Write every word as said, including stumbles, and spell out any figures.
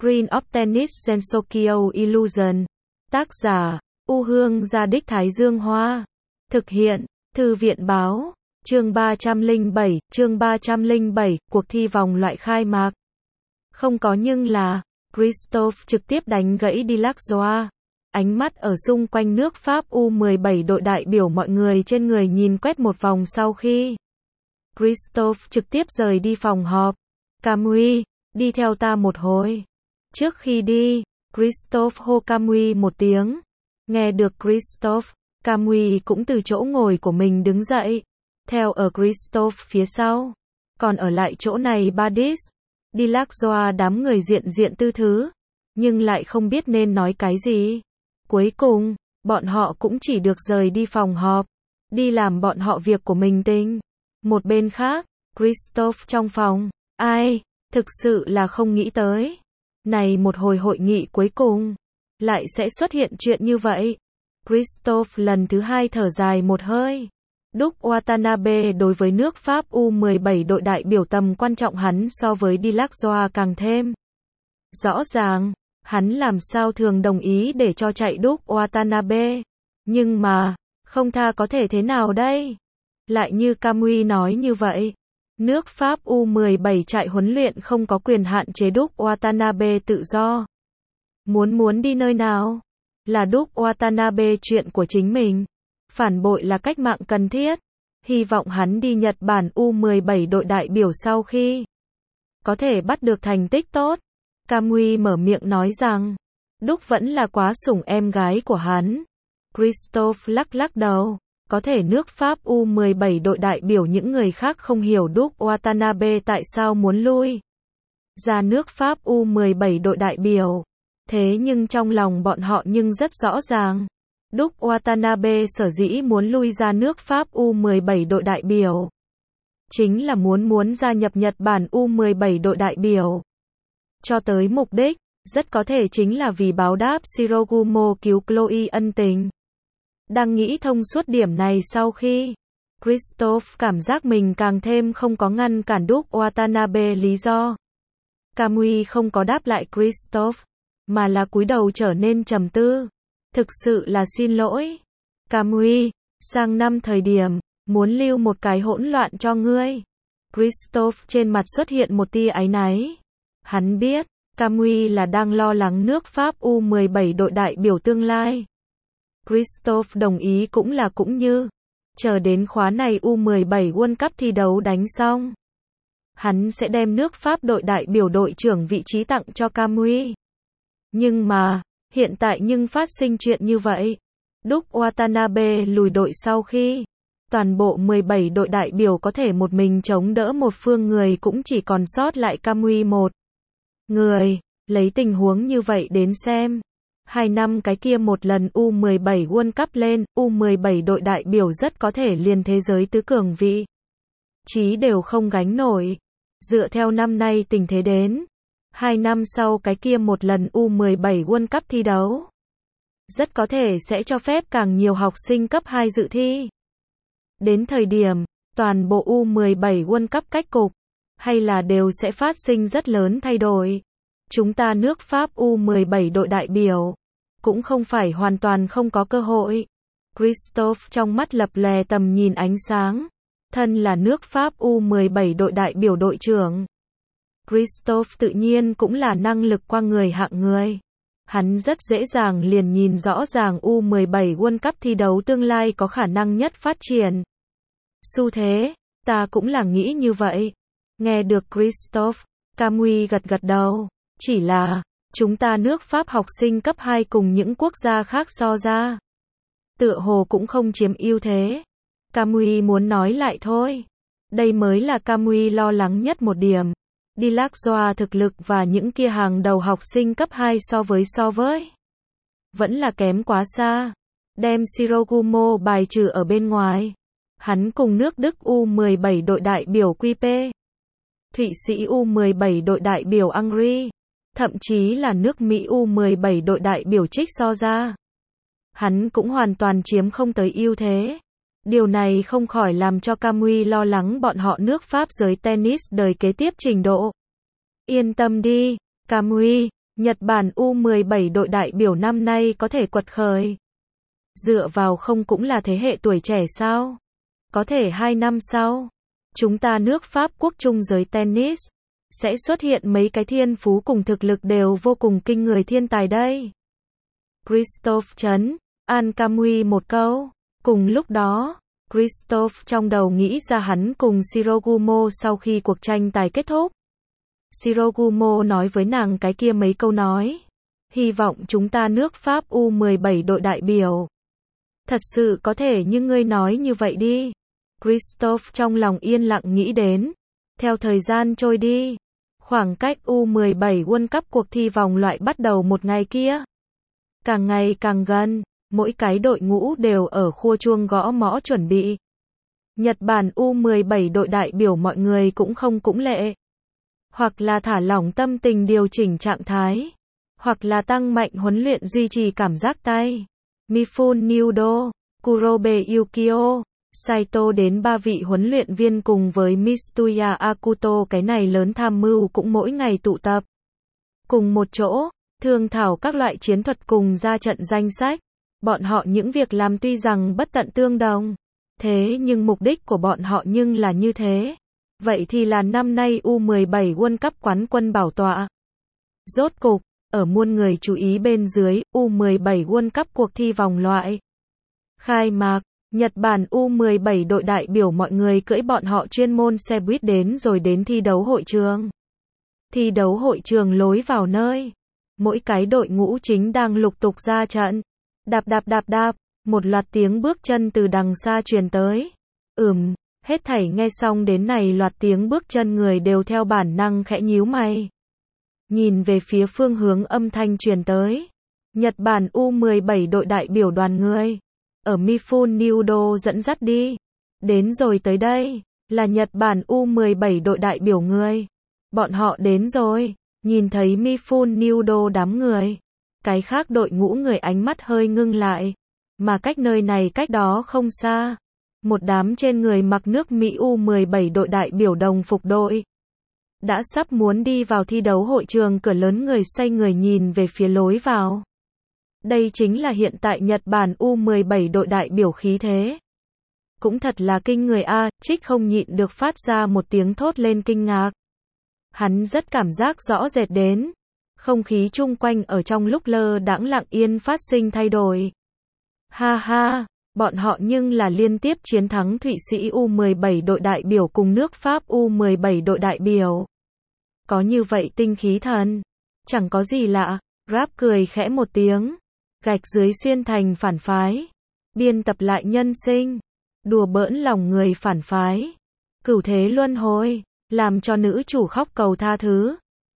Green of Tennis Gensokyo Illusion. Tác giả, U Hương Gia Đích Thái Dương Hoa. Thực hiện, Thư viện Báo. Chương ba trăm lẻ bảy, chương ba trăm lẻ bảy, cuộc thi vòng loại khai mạc. Không có nhưng là, Christophe trực tiếp đánh gãy Dillacroix. Ánh mắt ở xung quanh nước Pháp U mười bảy đội đại biểu mọi người trên người nhìn quét một vòng sau khi Christophe trực tiếp rời đi phòng họp. Camui, đi theo ta một hồi. Trước khi đi, Christophe hô Camui một tiếng. Nghe được Christophe, Camui cũng từ chỗ ngồi của mình đứng dậy. Theo ở Christophe phía sau. Còn ở lại chỗ này Badis, Dillacroix đám người diện diện tư thứ. Nhưng lại không biết nên nói cái gì. Cuối cùng, bọn họ cũng chỉ được rời đi phòng họp. Đi làm bọn họ việc của mình tinh. Một bên khác, Christophe trong phòng. Ai, thực sự là không nghĩ tới. Này một hồi hội nghị cuối cùng, lại sẽ xuất hiện chuyện như vậy. Christophe lần thứ hai thở dài một hơi. Đúc Watanabe đối với nước Pháp U mười bảy đội đại biểu tầm quan trọng hắn so với Dillacroix càng thêm rõ ràng. Hắn làm sao thường đồng ý để cho chạy Đúc Watanabe. Nhưng mà, không tha có thể thế nào đây? Lại như Camui nói như vậy. Nước Pháp U mười bảy chạy huấn luyện không có quyền hạn chế Đúc Watanabe tự do. Muốn muốn đi nơi nào? Là Đúc Watanabe chuyện của chính mình. Phản bội là cách mạng cần thiết. Hy vọng hắn đi Nhật Bản U mười bảy đội đại biểu sau khi có thể bắt được thành tích tốt. Camui mở miệng nói rằng, Đúc vẫn là quá sủng em gái của hắn. Christophe lắc lắc đầu. Có thể nước Pháp U mười bảy đội đại biểu những người khác không hiểu Đúc Watanabe tại sao muốn lui ra nước Pháp U mười bảy đội đại biểu. Thế nhưng trong lòng bọn họ nhưng rất rõ ràng. Đúc Watanabe sở dĩ muốn lui ra nước Pháp U mười bảy đội đại biểu. Chính là muốn muốn gia nhập Nhật Bản U mười bảy đội đại biểu. Cho tới mục đích, rất có thể chính là vì báo đáp Shirogumo cứu Chloe ân tình. Đang nghĩ thông suốt điểm này sau khi Christophe cảm giác mình càng thêm không có ngăn cản Đúc Watanabe lý do. Camui không có đáp lại Christophe, mà là cúi đầu trở nên trầm tư. Thực sự là xin lỗi. Camui, sang năm thời điểm, muốn lưu một cái hỗn loạn cho ngươi. Christophe trên mặt xuất hiện một tia áy náy. Hắn biết, Camui là đang lo lắng nước Pháp U mười bảy đội đại biểu tương lai. Christophe đồng ý cũng là cũng như, chờ đến khóa này U mười bảy World Cup thi đấu đánh xong. Hắn sẽ đem nước Pháp đội đại biểu đội trưởng vị trí tặng cho Camui. Nhưng mà, hiện tại nhưng phát sinh chuyện như vậy. Đúc Watanabe lùi đội sau khi, toàn bộ mười bảy đội đại biểu có thể một mình chống đỡ một phương người cũng chỉ còn sót lại Camui một người. Lấy tình huống như vậy đến xem. Hai năm cái kia một lần U mười bảy World Cup lên, U mười bảy đội đại biểu rất có thể liền thế giới tứ cường vị trí đều không gánh nổi. Dựa theo năm nay tình thế đến, hai năm sau cái kia một lần U mười bảy World Cup thi đấu, rất có thể sẽ cho phép càng nhiều học sinh cấp hai dự thi. Đến thời điểm, toàn bộ U mười bảy World Cup cách cục, hay là đều sẽ phát sinh rất lớn thay đổi. Chúng ta nước Pháp U mười bảy đội đại biểu, cũng không phải hoàn toàn không có cơ hội. Christophe trong mắt lập lòe tầm nhìn ánh sáng. Thân là nước Pháp U mười bảy đội đại biểu đội trưởng. Christophe tự nhiên cũng là năng lực qua người hạng người. Hắn rất dễ dàng liền nhìn rõ ràng U mười bảy World Cup thi đấu tương lai có khả năng nhất phát triển. Xu thế, ta cũng là nghĩ như vậy. Nghe được Christophe, Camui gật gật đầu. Chỉ là, chúng ta nước Pháp học sinh cấp hai cùng những quốc gia khác so ra. Tựa hồ cũng không chiếm ưu thế. Camui muốn nói lại thôi. Đây mới là Camui lo lắng nhất một điểm. Dillacroix thực lực và những kia hàng đầu học sinh cấp hai so với so với. Vẫn là kém quá xa. Đem Shirogumo bài trừ ở bên ngoài. Hắn cùng nước Đức U mười bảy đội đại biểu quy pê. Thụy Sĩ U mười bảy đội đại biểu Hungary. Thậm chí là nước Mỹ U mười bảy đội đại biểu trích so ra. Hắn cũng hoàn toàn chiếm không tới ưu thế. Điều này không khỏi làm cho Camui lo lắng bọn họ nước Pháp giới tennis đời kế tiếp trình độ. Yên tâm đi, Camui, Nhật Bản U mười bảy đội đại biểu năm nay có thể quật khởi. Dựa vào không cũng là thế hệ tuổi trẻ sao? Có thể hai năm sau, chúng ta nước Pháp quốc trung giới tennis, sẽ xuất hiện mấy cái thiên phú cùng thực lực đều vô cùng kinh người thiên tài đây. Christophe Chấn, An Kamui một câu. Cùng lúc đó, Christophe trong đầu nghĩ ra hắn cùng Shirogumo sau khi cuộc tranh tài kết thúc. Shirogumo nói với nàng cái kia mấy câu nói. Hy vọng chúng ta nước Pháp U mười bảy đội đại biểu. Thật sự có thể như ngươi nói như vậy đi. Christophe trong lòng yên lặng nghĩ đến. Theo thời gian trôi đi, khoảng cách U mười bảy World Cup cuộc thi vòng loại bắt đầu một ngày kia. Càng ngày càng gần, mỗi cái đội ngũ đều ở khua chuông gõ mõ chuẩn bị. Nhật Bản U mười bảy đội đại biểu mọi người cũng không cũng lệ. Hoặc là thả lỏng tâm tình điều chỉnh trạng thái. Hoặc là tăng mạnh huấn luyện duy trì cảm giác tay. Mifune Nyudo, Kurobe Yukio, Saito đến ba vị huấn luyện viên cùng với Mitsuya Akuto cái này lớn tham mưu cũng mỗi ngày tụ tập. Cùng một chỗ, thương thảo các loại chiến thuật cùng ra trận danh sách. Bọn họ những việc làm tuy rằng bất tận tương đồng. Thế nhưng mục đích của bọn họ nhưng là như thế. Vậy thì là năm nay U mười bảy World Cup quán quân bảo tọa. Rốt cục, ở muôn người chú ý bên dưới, U mười bảy World Cup cuộc thi vòng loại. Khai mạc, Nhật Bản U mười bảy đội đại biểu mọi người cưỡi bọn họ chuyên môn xe buýt đến rồi đến thi đấu hội trường. Thi đấu hội trường lối vào nơi. Mỗi cái đội ngũ chính đang lục tục ra trận. Đạp đạp đạp đạp, một loạt tiếng bước chân từ đằng xa truyền tới. Ừm, hết thảy nghe xong đến này loạt tiếng bước chân người đều theo bản năng khẽ nhíu mày. Nhìn về phía phương hướng âm thanh truyền tới. Nhật Bản U mười bảy đội đại biểu đoàn người. Ở Mifune Nyudo dẫn dắt đi. Đến rồi tới đây, là Nhật Bản U mười bảy đội đại biểu người. Bọn họ đến rồi, nhìn thấy Mifune Nyudo đám người. Cái khác đội ngũ người ánh mắt hơi ngưng lại. Mà cách nơi này cách đó không xa. Một đám trên người mặc nước Mỹ U mười bảy đội đại biểu đồng phục đội. Đã sắp muốn đi vào thi đấu hội trường cửa lớn người xoay người nhìn về phía lối vào. Đây chính là hiện tại Nhật Bản U mười bảy đội đại biểu khí thế. Cũng thật là kinh người a, Trích không nhịn được phát ra một tiếng thốt lên kinh ngạc. Hắn rất cảm giác rõ rệt đến. Không khí chung quanh ở trong lúc lơ đãng lặng yên phát sinh thay đổi. Ha ha, bọn họ nhưng là liên tiếp chiến thắng Thụy Sĩ U mười bảy đội đại biểu cùng nước Pháp U mười bảy đội đại biểu. Có như vậy tinh khí thần. Chẳng có gì lạ, Rap cười khẽ một tiếng. Gạch dưới xuyên thành phản phái. Biên tập lại nhân sinh. Đùa bỡn lòng người phản phái. Cửu thế luân hồi, làm cho nữ chủ khóc cầu tha thứ.